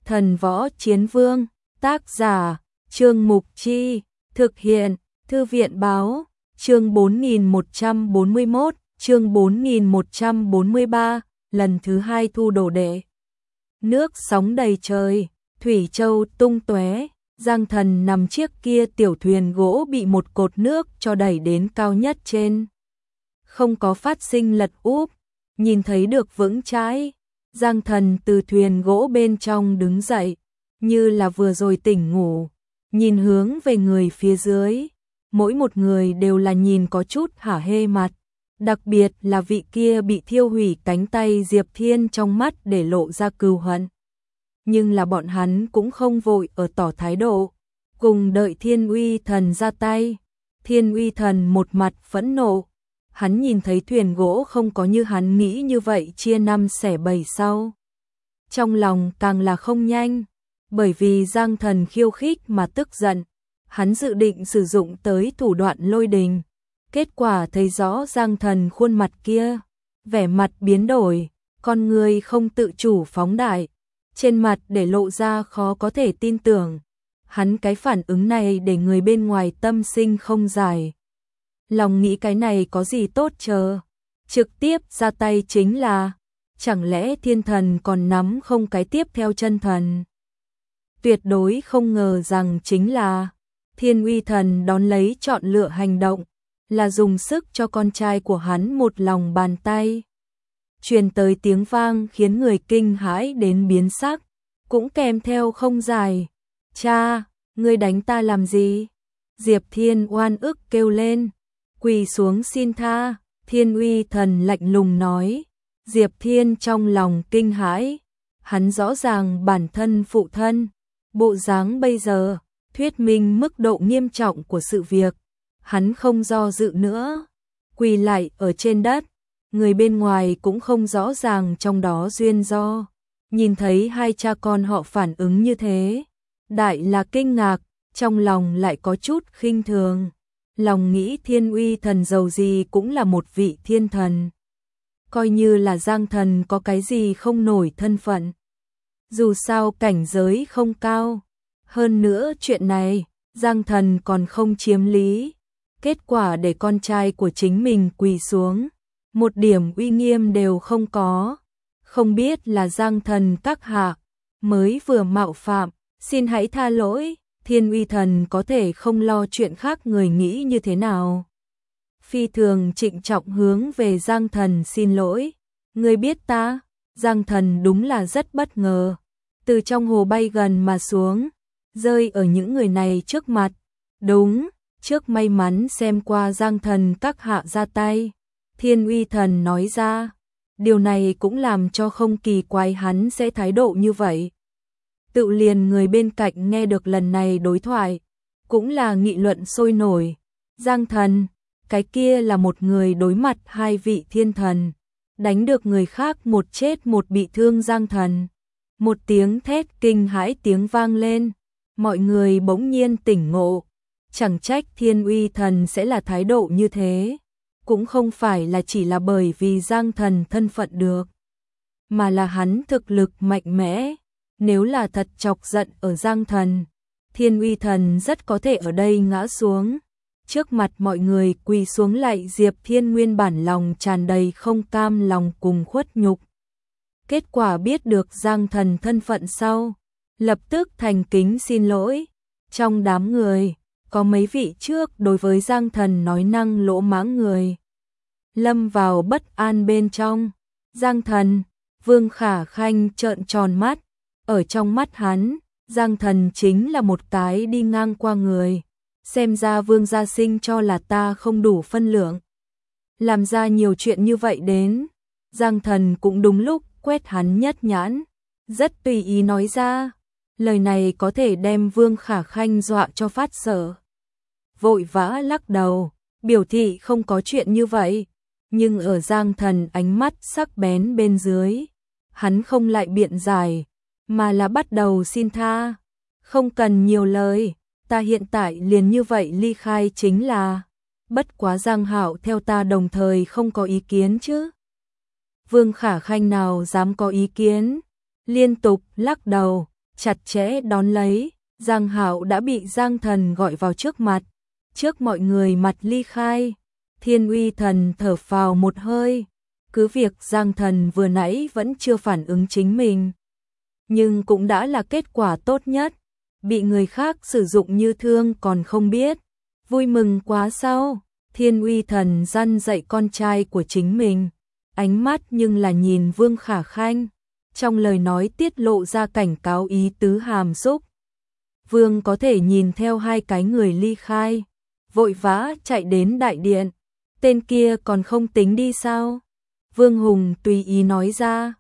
Thần Võ Chiến Vương, tác giả, Trương Mục Chi, thực hiện, Thư viện Báo, chương 4141, chương 4143, lần thứ 2 thu đồ đệ. Nước sóng đầy trời, thủy châu tung tóe, Giang Thần nằm chiếc kia tiểu thuyền gỗ bị một cột nước cho đẩy đến cao nhất trên. Không có phát sinh lật úp, nhìn thấy được vững chãi. Giang Thần từ thuyền gỗ bên trong đứng dậy, như là vừa rồi tỉnh ngủ, nhìn hướng về người phía dưới. Mỗi một người đều là nhìn có chút hả hê mặt, đặc biệt là vị kia bị thiêu hủy cánh tay Diệp Thiên trong mắt để lộ ra cừu hận. Nhưng là bọn hắn cũng không vội ở tỏ thái độ, cùng đợi Thiên Uy Thần ra tay. Thiên Uy Thần một mặt phẫn nộ, hắn nhìn thấy thuyền gỗ không có như hắn nghĩ như vậy chia 5 xẻ 7 sau. Trong lòng càng là không nhanh, bởi vì Giang Thần khiêu khích mà tức giận, hắn dự định sử dụng tới thủ đoạn lôi đình. Kết quả thấy rõ Giang Thần khuôn mặt kia, vẻ mặt biến đổi, con người không tự chủ phóng đại, trên mặt để lộ ra khó có thể tin tưởng. Hắn cái phản ứng này để người bên ngoài tâm sinh không giải. Lòng nghĩ cái này có gì tốt chờ, trực tiếp ra tay chính là, chẳng lẽ thiên thần còn nắm không cái tiếp theo chân thần. Tuyệt đối không ngờ rằng chính là, Thiên Uy Thần đón lấy chọn lựa hành động, là dùng sức cho con trai của hắn một lòng bàn tay. Truyền tới tiếng vang khiến người kinh hãi đến biến sắc, cũng kèm theo không dài. Cha, ngươi đánh ta làm gì? Diệp Thiên oan ức kêu lên, quỳ xuống xin tha. Thiên Uy Thần lạnh lùng nói. Diệp Thiên trong lòng kinh hãi, hắn rõ ràng bản thân phụ thân, bộ dáng bây giờ, thuyết minh mức độ nghiêm trọng của sự việc. Hắn không do dự nữa, quỳ lại ở trên đất, người bên ngoài cũng không rõ ràng trong đó duyên do. Nhìn thấy hai cha con họ phản ứng như thế, đại là kinh ngạc, trong lòng lại có chút khinh thường. Lòng nghĩ Thiên Uy Thần dầu gì cũng là một vị thiên thần. Coi như là Giang Thần có cái gì không nổi thân phận. Dù sao cảnh giới không cao. Hơn nữa chuyện này, Giang Thần còn không chiếm lý. Kết quả để con trai của chính mình quỳ xuống, một điểm uy nghiêm đều không có. Không biết là Giang Thần các hạ mới vừa mạo phạm, xin hãy tha lỗi. Thiên Uy Thần có thể không lo chuyện khác người nghĩ như thế nào. Phi thường trịnh trọng hướng về Giang Thần xin lỗi. Ngươi biết ta? Giang Thần đúng là rất bất ngờ. Từ trong hồ bay gần mà xuống, rơi ở những người này trước mặt. Đúng, trước may mắn xem qua Giang Thần các hạ ra tay. Thiên Uy Thần nói ra, điều này cũng làm cho không kỳ quái hắn sẽ thái độ như vậy. Tự liền người bên cạnh nghe được lần này đối thoại, cũng là nghị luận sôi nổi. Giang Thần, cái kia là một người đối mặt hai vị thiên thần, đánh được người khác một chết một bị thương. Giang Thần, một tiếng thét kinh hãi tiếng vang lên, mọi người bỗng nhiên tỉnh ngộ. Chẳng trách Thiên Uy Thần sẽ là thái độ như thế, cũng không phải là chỉ là bởi vì Giang Thần thân phận được, mà là hắn thực lực mạnh mẽ. Nếu là thật chọc giận ở Giang Thần, Thiên Uy Thần rất có thể ở đây ngã xuống. Trước mặt mọi người quỳ xuống lạy Diệp Thiên, nguyên bản lòng tràn đầy không cam lòng cùng khuất nhục. Kết quả biết được Giang Thần thân phận sau, lập tức thành kính xin lỗi. Trong đám người, có mấy vị trước đối với Giang Thần nói năng lỗ mãng người, lâm vào bất an bên trong. Giang Thần, Vương Khả Khanh trợn tròn mắt, ở trong mắt hắn, Giang Thần chính là một cái đi ngang qua người. Xem ra Vương gia sinh cho là ta không đủ phân lượng, làm ra nhiều chuyện như vậy đến. Giang Thần cũng đúng lúc quét hắn nhất nhãn, rất tùy ý nói ra. Lời này có thể đem Vương Khả Khanh dọa cho phát sợ, vội vã lắc đầu, biểu thị không có chuyện như vậy. Nhưng ở Giang Thần ánh mắt sắc bén bên dưới, hắn không lại biện giải, mà là bắt đầu xin tha. Không cần nhiều lời, ta hiện tại liền như vậy ly khai chính là. Bất quá Giang Hạo theo ta đồng thời không có ý kiến chứ? Vương Khả Khanh nào dám có ý kiến, liên tục lắc đầu. chặt chẽ đón lấy. Giang Hạo đã bị Giang Thần gọi vào trước mặt, trước mọi người mặt ly khai. Thiên Uy Thần thở phào một hơi, cứ việc Giang Thần vừa nãy vẫn chưa phản ứng chính mình, nhưng cũng đã là kết quả tốt nhất, bị người khác sử dụng như thương còn không biết, vui mừng quá sao? Thiên Uy Thần răn dạy con trai của chính mình, ánh mắt nhưng là nhìn Vương Khả Khanh, trong lời nói tiết lộ ra cảnh cáo ý tứ hàm xúc. Vương có thể nhìn theo hai cái người ly khai, vội vã chạy đến đại điện, tên kia còn không tính đi sao? Vương Hùng tùy ý nói ra,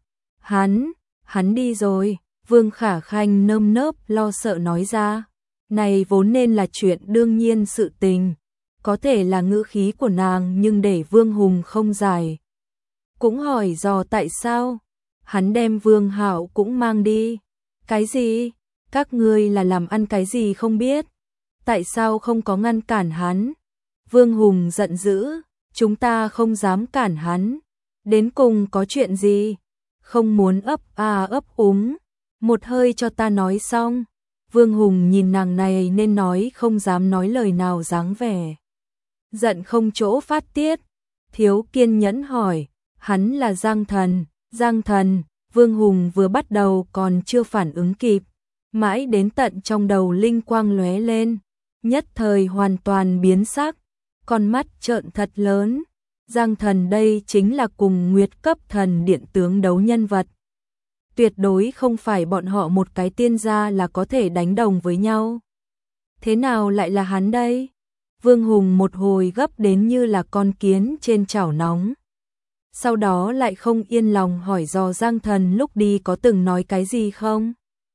hắn đi rồi. Vương Khả Khanh nơm nớp lo sợ nói ra, này vốn nên là chuyện đương nhiên sự tình, có thể là ngữ khí của nàng nhưng để Vương Hùng không giải. Cũng hỏi dò tại sao, hắn đem Vương Hạo cũng mang đi. Cái gì? Các ngươi là làm ăn cái gì không biết? Tại sao không có ngăn cản hắn? Vương Hùng giận dữ, chúng ta không dám cản hắn. Đến cùng có chuyện gì? Không muốn ấp úng. Một hơi cho ta nói xong. Vương Hùng nhìn nàng này nên nói không dám nói lời nào dáng vẻ giận không chỗ phát tiết. Thiếu kiên nhẫn hỏi, hắn là Giang Thần. Giang Thần, Vương Hùng vừa bắt đầu còn chưa phản ứng kịp, mãi đến tận trong đầu linh quang lóe lên, nhất thời hoàn toàn biến sắc, con mắt trợn thật lớn. Giang Thần đây chính là cùng Nguyệt cấp thần điện tướng đấu nhân vật, tuyệt đối không phải bọn họ một cái tiên gia là có thể đánh đồng với nhau. Thế nào lại là hắn đây? Vương Hùng một hồi gấp đến như là con kiến trên chảo nóng. Sau đó lại không yên lòng hỏi dò Giang Thần lúc đi có từng nói cái gì không?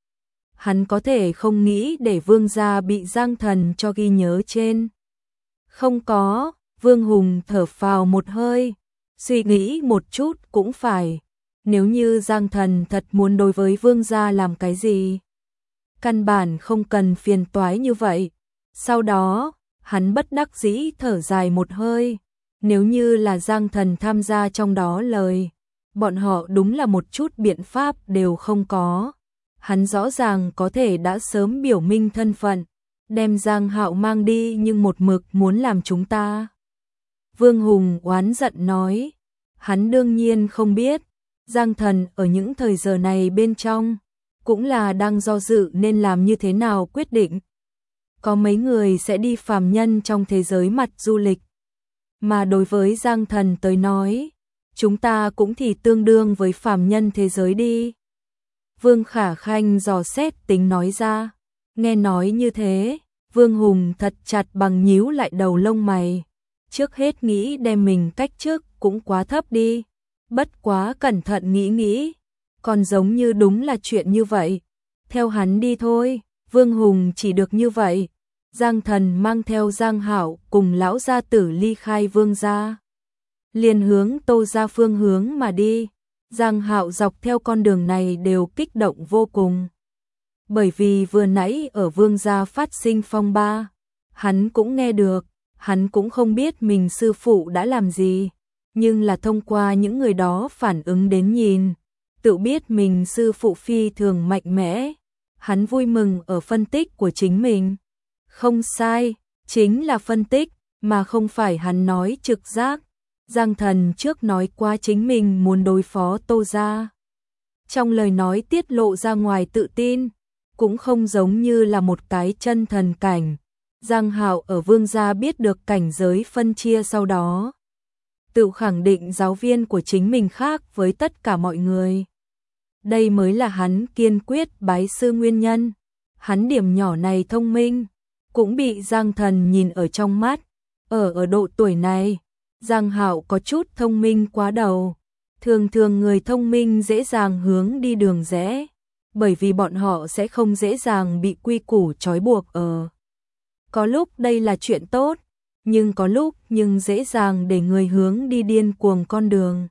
Hắn có thể không nghĩ để Vương gia bị Giang Thần cho ghi nhớ trên. Không có, Vương Hùng thở phào một hơi, suy nghĩ một chút cũng phải. Nếu như Giang Thần thật muốn đối với Vương gia làm cái gì, căn bản không cần phiền toái như vậy. Sau đó, hắn bất đắc dĩ thở dài một hơi. Nếu như là Giang Thần tham gia trong đó lời, bọn họ đúng là một chút biện pháp đều không có. Hắn rõ ràng có thể đã sớm biểu minh thân phận, đem Giang Hạo mang đi nhưng một mực muốn làm chúng ta. Vương Hùng oán giận nói, hắn đương nhiên không biết, Giang Thần ở những thời giờ này bên trong, cũng là đang do dự nên làm như thế nào quyết định. Có mấy người sẽ đi phàm nhân trong thế giới mặt du lịch, mà đối với Giang Thần tới nói, chúng ta cũng thì tương đương với phàm nhân thế giới đi. Vương Khả Khanh dò xét tính nói ra, nghe nói như thế, Vương Hùng thật chặt bằng nhíu lại đầu lông mày, trước hết nghĩ đem mình cách chức cũng quá thấp đi, bất quá cẩn thận nghĩ, còn giống như đúng là chuyện như vậy, theo hắn đi thôi. Vương Hùng chỉ được như vậy. Giang Thần mang theo Giang Hạo cùng lão gia tử ly khai Vương gia, liền hướng Tô gia phương hướng mà đi. Giang Hạo dọc theo con đường này đều kích động vô cùng, bởi vì vừa nãy ở Vương gia phát sinh phong ba, hắn cũng nghe được, hắn cũng không biết mình sư phụ đã làm gì, nhưng là thông qua những người đó phản ứng đến nhìn, tự biết mình sư phụ phi thường mạnh mẽ. Hắn vui mừng ở phân tích của chính mình. Không sai, chính là phân tích, mà không phải hắn nói trực giác. Giang Thần trước nói qua chính mình muốn đối phó Tô gia. Trong lời nói tiết lộ ra ngoài tự tin, cũng không giống như là một cái chân thần cảnh. Giang Hạo ở Vương gia biết được cảnh giới phân chia sau đó, tự khẳng định giáo viên của chính mình khác với tất cả mọi người. Đây mới là hắn kiên quyết bái sư nguyên nhân. Hắn điểm nhỏ này thông minh, cũng bị Giang Thần nhìn ở trong mắt. Ở độ tuổi này, Giang Hạo có chút thông minh quá đầu. Thường người thông minh dễ dàng hướng đi đường rẽ, bởi vì bọn họ sẽ không dễ dàng bị quy củ trói buộc ở. Có lúc đây là chuyện tốt, nhưng có lúc dễ dàng để người hướng đi điên cuồng con đường.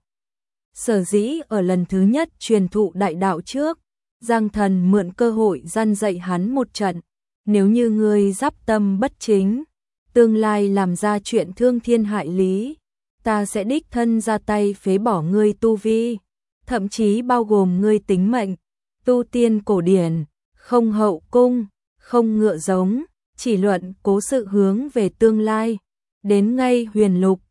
Sở dĩ ở lần thứ nhất truyền thụ đại đạo trước, Giang Thần mượn cơ hội răn dạy hắn một trận. Nếu như ngươi giáp tâm bất chính, tương lai làm ra chuyện thương thiên hại lý, ta sẽ đích thân ra tay phế bỏ ngươi tu vi, thậm chí bao gồm ngươi tính mệnh. Tu tiên cổ điển, không hậu cung, không ngựa giống, chỉ luận cố sự hướng về tương lai. Đến ngay Huyền Lục,